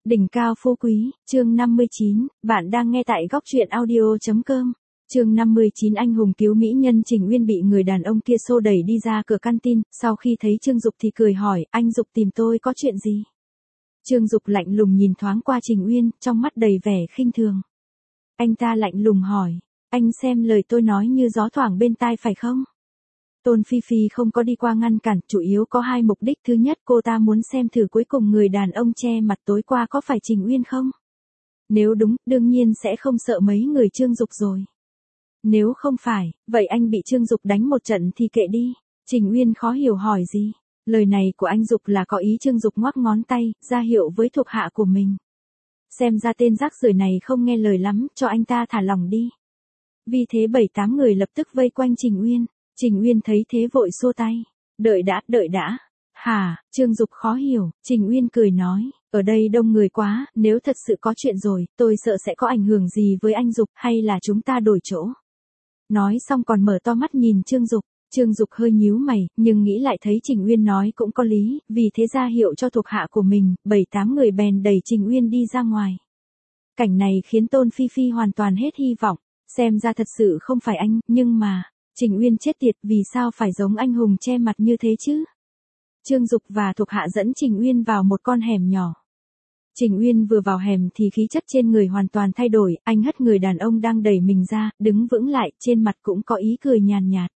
Đỉnh cao phú quý, chương 59, bạn đang nghe tại góc truyện audio.com. Chương 59 anh hùng cứu mỹ nhân Trình Uyên bị người đàn ông kia xô đẩy đi ra cửa canteen, sau khi thấy Trương Dục thì cười hỏi, anh Dục tìm tôi có chuyện gì? Trương Dục lạnh lùng nhìn thoáng qua Trình Uyên, trong mắt đầy vẻ khinh thường. Anh ta lạnh lùng hỏi, anh xem lời tôi nói như gió thoảng bên tai phải không? Tôn Phi Phi không có đi qua ngăn cản, chủ yếu có hai mục đích. Thứ nhất, cô ta muốn xem thử cuối cùng người đàn ông che mặt tối qua có phải Trình Uyên không? Nếu đúng, đương nhiên sẽ không sợ mấy người Trương Dục rồi. Nếu không phải, vậy anh bị Trương Dục đánh một trận thì kệ đi. Trình Uyên khó hiểu hỏi gì? Lời này của anh Dục là có ý. Trương Dục ngoắc ngón tay, ra hiệu với thuộc hạ của mình. Xem ra tên rác rưởi này không nghe lời lắm, cho anh ta thả lỏng đi. Vì thế 7-8 người lập tức vây quanh Trình Uyên. Trình Uyên thấy thế vội xua tay. Đợi đã. Hả, Trương Dục khó hiểu. Trình Uyên cười nói, ở đây đông người quá, nếu thật sự có chuyện rồi, tôi sợ sẽ có ảnh hưởng gì với anh Dục, hay là chúng ta đổi chỗ. Nói xong còn mở to mắt nhìn Trương Dục. Trương Dục hơi nhíu mày, nhưng nghĩ lại thấy Trình Uyên nói cũng có lý, vì thế ra hiệu cho thuộc hạ của mình, 7-8 người bèn đẩy Trình Uyên đi ra ngoài. Cảnh này khiến Tôn Phi Phi hoàn toàn hết hy vọng, xem ra thật sự không phải anh, nhưng mà... Trình Uyên chết tiệt, vì sao phải giống anh hùng che mặt như thế chứ? Trương Dục và thuộc hạ dẫn Trình Uyên vào một con hẻm nhỏ. Trình Uyên vừa vào hẻm thì khí chất trên người hoàn toàn thay đổi, anh hất người đàn ông đang đẩy mình ra, đứng vững lại, trên mặt cũng có ý cười nhàn nhạt.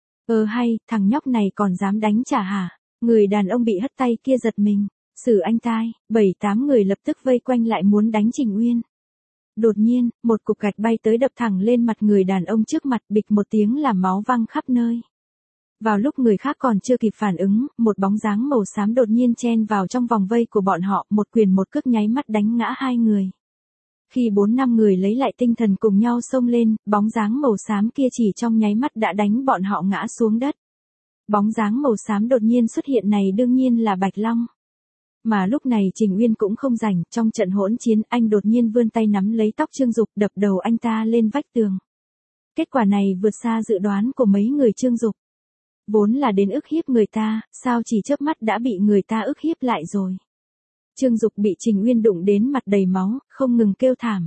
Hay, thằng nhóc này còn dám đánh trả hả? Người đàn ông bị hất tay kia giật mình, xử anh tai, 7-8 người lập tức vây quanh lại muốn đánh Trình Uyên. Đột nhiên, một cục gạch bay tới đập thẳng lên mặt người đàn ông trước mặt, bịch một tiếng làm máu văng khắp nơi. Vào lúc người khác còn chưa kịp phản ứng, một bóng dáng màu xám đột nhiên chen vào trong vòng vây của bọn họ, một quyền một cước nháy mắt đánh ngã hai người. Khi 4-5 người lấy lại tinh thần cùng nhau xông lên, bóng dáng màu xám kia chỉ trong nháy mắt đã đánh bọn họ ngã xuống đất. Bóng dáng màu xám đột nhiên xuất hiện này đương nhiên là Bạch Long. Mà lúc này Trình Uyên cũng không rảnh, trong trận hỗn chiến anh đột nhiên vươn tay nắm lấy tóc Trương Dục, đập đầu anh ta lên vách tường. Kết quả này vượt xa dự đoán của mấy người Trương Dục. Vốn là đến ức hiếp người ta, sao chỉ chớp mắt đã bị người ta ức hiếp lại rồi. Trương Dục bị Trình Uyên đụng đến mặt đầy máu, không ngừng kêu thảm.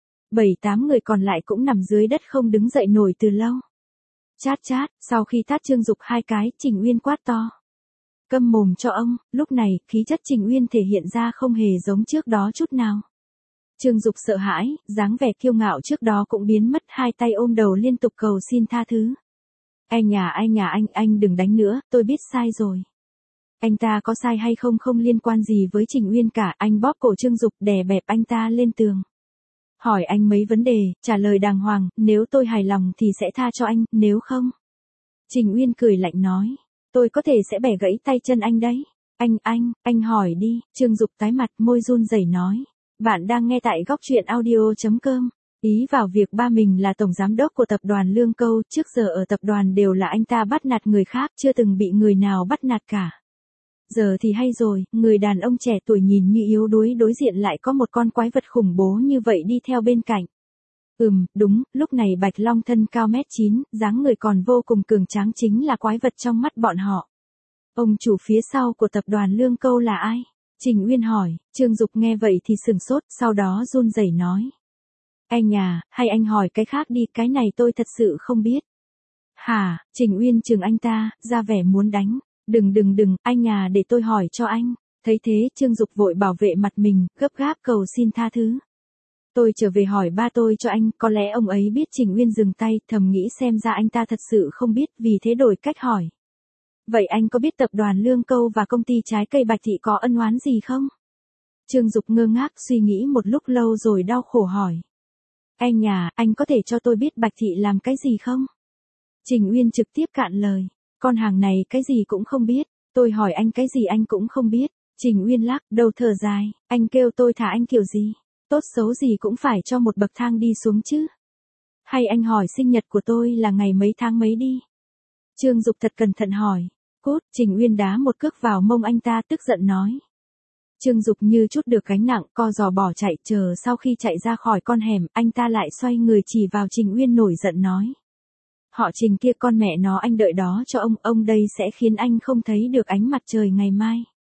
7-8 người còn lại cũng nằm dưới đất không đứng dậy nổi từ lâu. Chát, sau khi tát Trương Dục 2 cái, Trình Uyên quát to. Câm mồm cho ông. Lúc này, khí chất Trình Uyên thể hiện ra không hề giống trước đó chút nào. Trương Dục sợ hãi, dáng vẻ kiêu ngạo trước đó cũng biến mất, 2 tay ôm đầu liên tục cầu xin tha thứ. Anh đừng đánh nữa, tôi biết sai rồi. Anh ta có sai hay không không liên quan gì với Trình Uyên cả, anh bóp cổ Trương Dục đè bẹp anh ta lên tường. Hỏi anh mấy vấn đề, trả lời đàng hoàng, nếu tôi hài lòng thì sẽ tha cho anh, nếu không. Trình Uyên cười lạnh nói. Tôi có thể sẽ bẻ gãy tay chân anh đấy. Anh hỏi đi. Trương Dục tái mặt, môi run rẩy nói. Bạn đang nghe tại góc truyện audio.com. Ý vào việc ba mình là tổng giám đốc của tập đoàn Lương Câu, trước giờ ở tập đoàn đều là anh ta bắt nạt người khác, chưa từng bị người nào bắt nạt cả. Giờ thì hay rồi, người đàn ông trẻ tuổi nhìn như yếu đuối đối diện lại có một con quái vật khủng bố như vậy đi theo bên cạnh. Đúng, lúc này Bạch Long thân cao 1m9, dáng người còn vô cùng cường tráng chính là quái vật trong mắt bọn họ. Ông chủ phía sau của tập đoàn Lương Câu là ai? Trình Uyên hỏi. Trương Dục nghe vậy thì sửng sốt, sau đó run rẩy nói. Hay anh hỏi cái khác đi, cái này tôi thật sự không biết. Hả? Trình Uyên chừng anh ta, ra vẻ muốn đánh. Đừng, để tôi hỏi cho anh. Thấy thế, Trương Dục vội bảo vệ mặt mình, gấp gáp cầu xin tha thứ. Tôi trở về hỏi ba tôi cho anh, có lẽ ông ấy biết. Trình Uyên dừng tay, thầm nghĩ xem ra anh ta thật sự không biết, vì thế đổi cách hỏi. Vậy anh có biết tập đoàn Lương Câu và công ty trái cây Bạch Thị có ân oán gì không? Trương Dục ngơ ngác suy nghĩ một lúc lâu rồi đau khổ hỏi. Anh có thể cho tôi biết Bạch Thị làm cái gì không? Trình Uyên trực tiếp cạn lời. Con hàng này cái gì cũng không biết, tôi hỏi anh cái gì anh cũng không biết. Trình Uyên lắc đầu thở dài, anh kêu tôi thả anh kiểu gì? Tốt xấu gì cũng phải cho một bậc thang đi xuống chứ. Hay anh hỏi sinh nhật của tôi là ngày mấy tháng mấy đi. Trương Dục thật cẩn thận hỏi. Cút, Trình Uyên đá một cước vào mông anh ta tức giận nói. Trương Dục như chút được gánh nặng, co giò bỏ chạy, chờ sau khi chạy ra khỏi con hẻm, anh ta lại xoay người chỉ vào Trình Uyên nổi giận nói. Họ Trình kia con mẹ nó anh đợi đó cho ông đây sẽ khiến anh không thấy được ánh mặt trời ngày mai.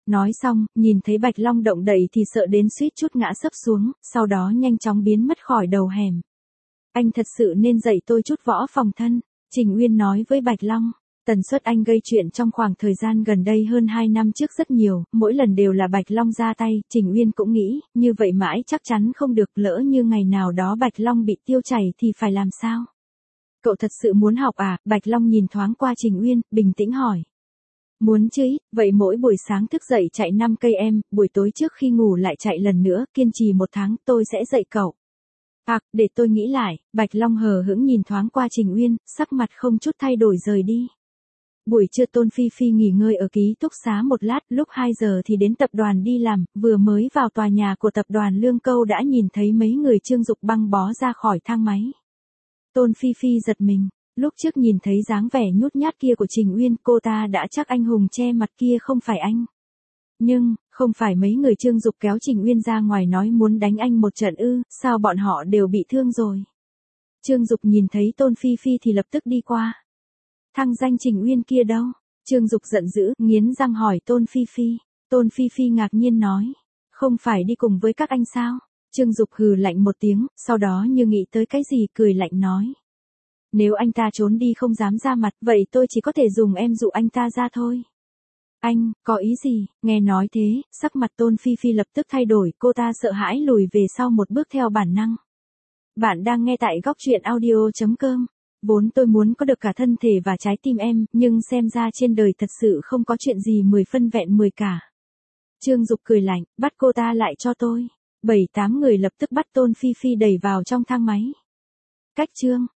Nói xong, nhìn thấy Bạch Long động đậy thì sợ đến suýt chút ngã sấp xuống, sau đó nhanh chóng biến mất khỏi đầu hẻm. Anh thật sự nên dạy tôi chút võ phòng thân, Trình Uyên nói với Bạch Long. Tần suất anh gây chuyện trong khoảng thời gian gần đây hơn 2 năm trước rất nhiều, mỗi lần đều là Bạch Long ra tay, Trình Uyên cũng nghĩ, như vậy mãi chắc chắn không được, lỡ như ngày nào đó Bạch Long bị tiêu chảy thì phải làm sao? Cậu thật sự muốn học à? Bạch Long nhìn thoáng qua Trình Uyên, bình tĩnh hỏi. Muốn chứ, vậy mỗi buổi sáng thức dậy chạy 5 cây em, buổi tối trước khi ngủ lại chạy lần nữa, kiên trì 1 tháng, tôi sẽ dạy cậu. Để tôi nghĩ lại, Bạch Long hờ hững nhìn thoáng qua Trình Uyên, sắc mặt không chút thay đổi rời đi. Buổi trưa Tôn Phi Phi nghỉ ngơi ở ký túc xá một lát, lúc 2 giờ thì đến tập đoàn đi làm, vừa mới vào tòa nhà của tập đoàn Lương Câu đã nhìn thấy mấy người Trương Dục băng bó ra khỏi thang máy. Tôn Phi Phi giật mình, lúc trước nhìn thấy dáng vẻ nhút nhát kia của Trình Uyên, cô ta đã chắc anh hùng che mặt kia không phải anh. Nhưng, không phải mấy người Trương Dục kéo Trình Uyên ra ngoài nói muốn đánh anh một trận ư, sao bọn họ đều bị thương rồi. Trương Dục nhìn thấy Tôn Phi Phi thì lập tức đi qua. Thằng danh Trình Uyên kia đâu? Trương Dục giận dữ, nghiến răng hỏi Tôn Phi Phi. Tôn Phi Phi ngạc nhiên nói. Không phải đi cùng với các anh sao? Trương Dục hừ lạnh một tiếng, sau đó như nghĩ tới cái gì cười lạnh nói. Nếu anh ta trốn đi không dám ra mặt, vậy tôi chỉ có thể dùng em dụ anh ta ra thôi. Anh, có ý gì? Nghe nói thế, sắc mặt Tôn Phi Phi lập tức thay đổi, cô ta sợ hãi lùi về sau một bước theo bản năng. Bạn đang nghe tại góc truyện audio.com. Vốn tôi muốn có được cả thân thể và trái tim em, nhưng xem ra trên đời thật sự không có chuyện gì 10 phân vẹn 10 cả. Trương Dục cười lạnh, bắt cô ta lại cho tôi. 7-8 người lập tức bắt Tôn Phi Phi đẩy vào trong thang máy. Cách Trương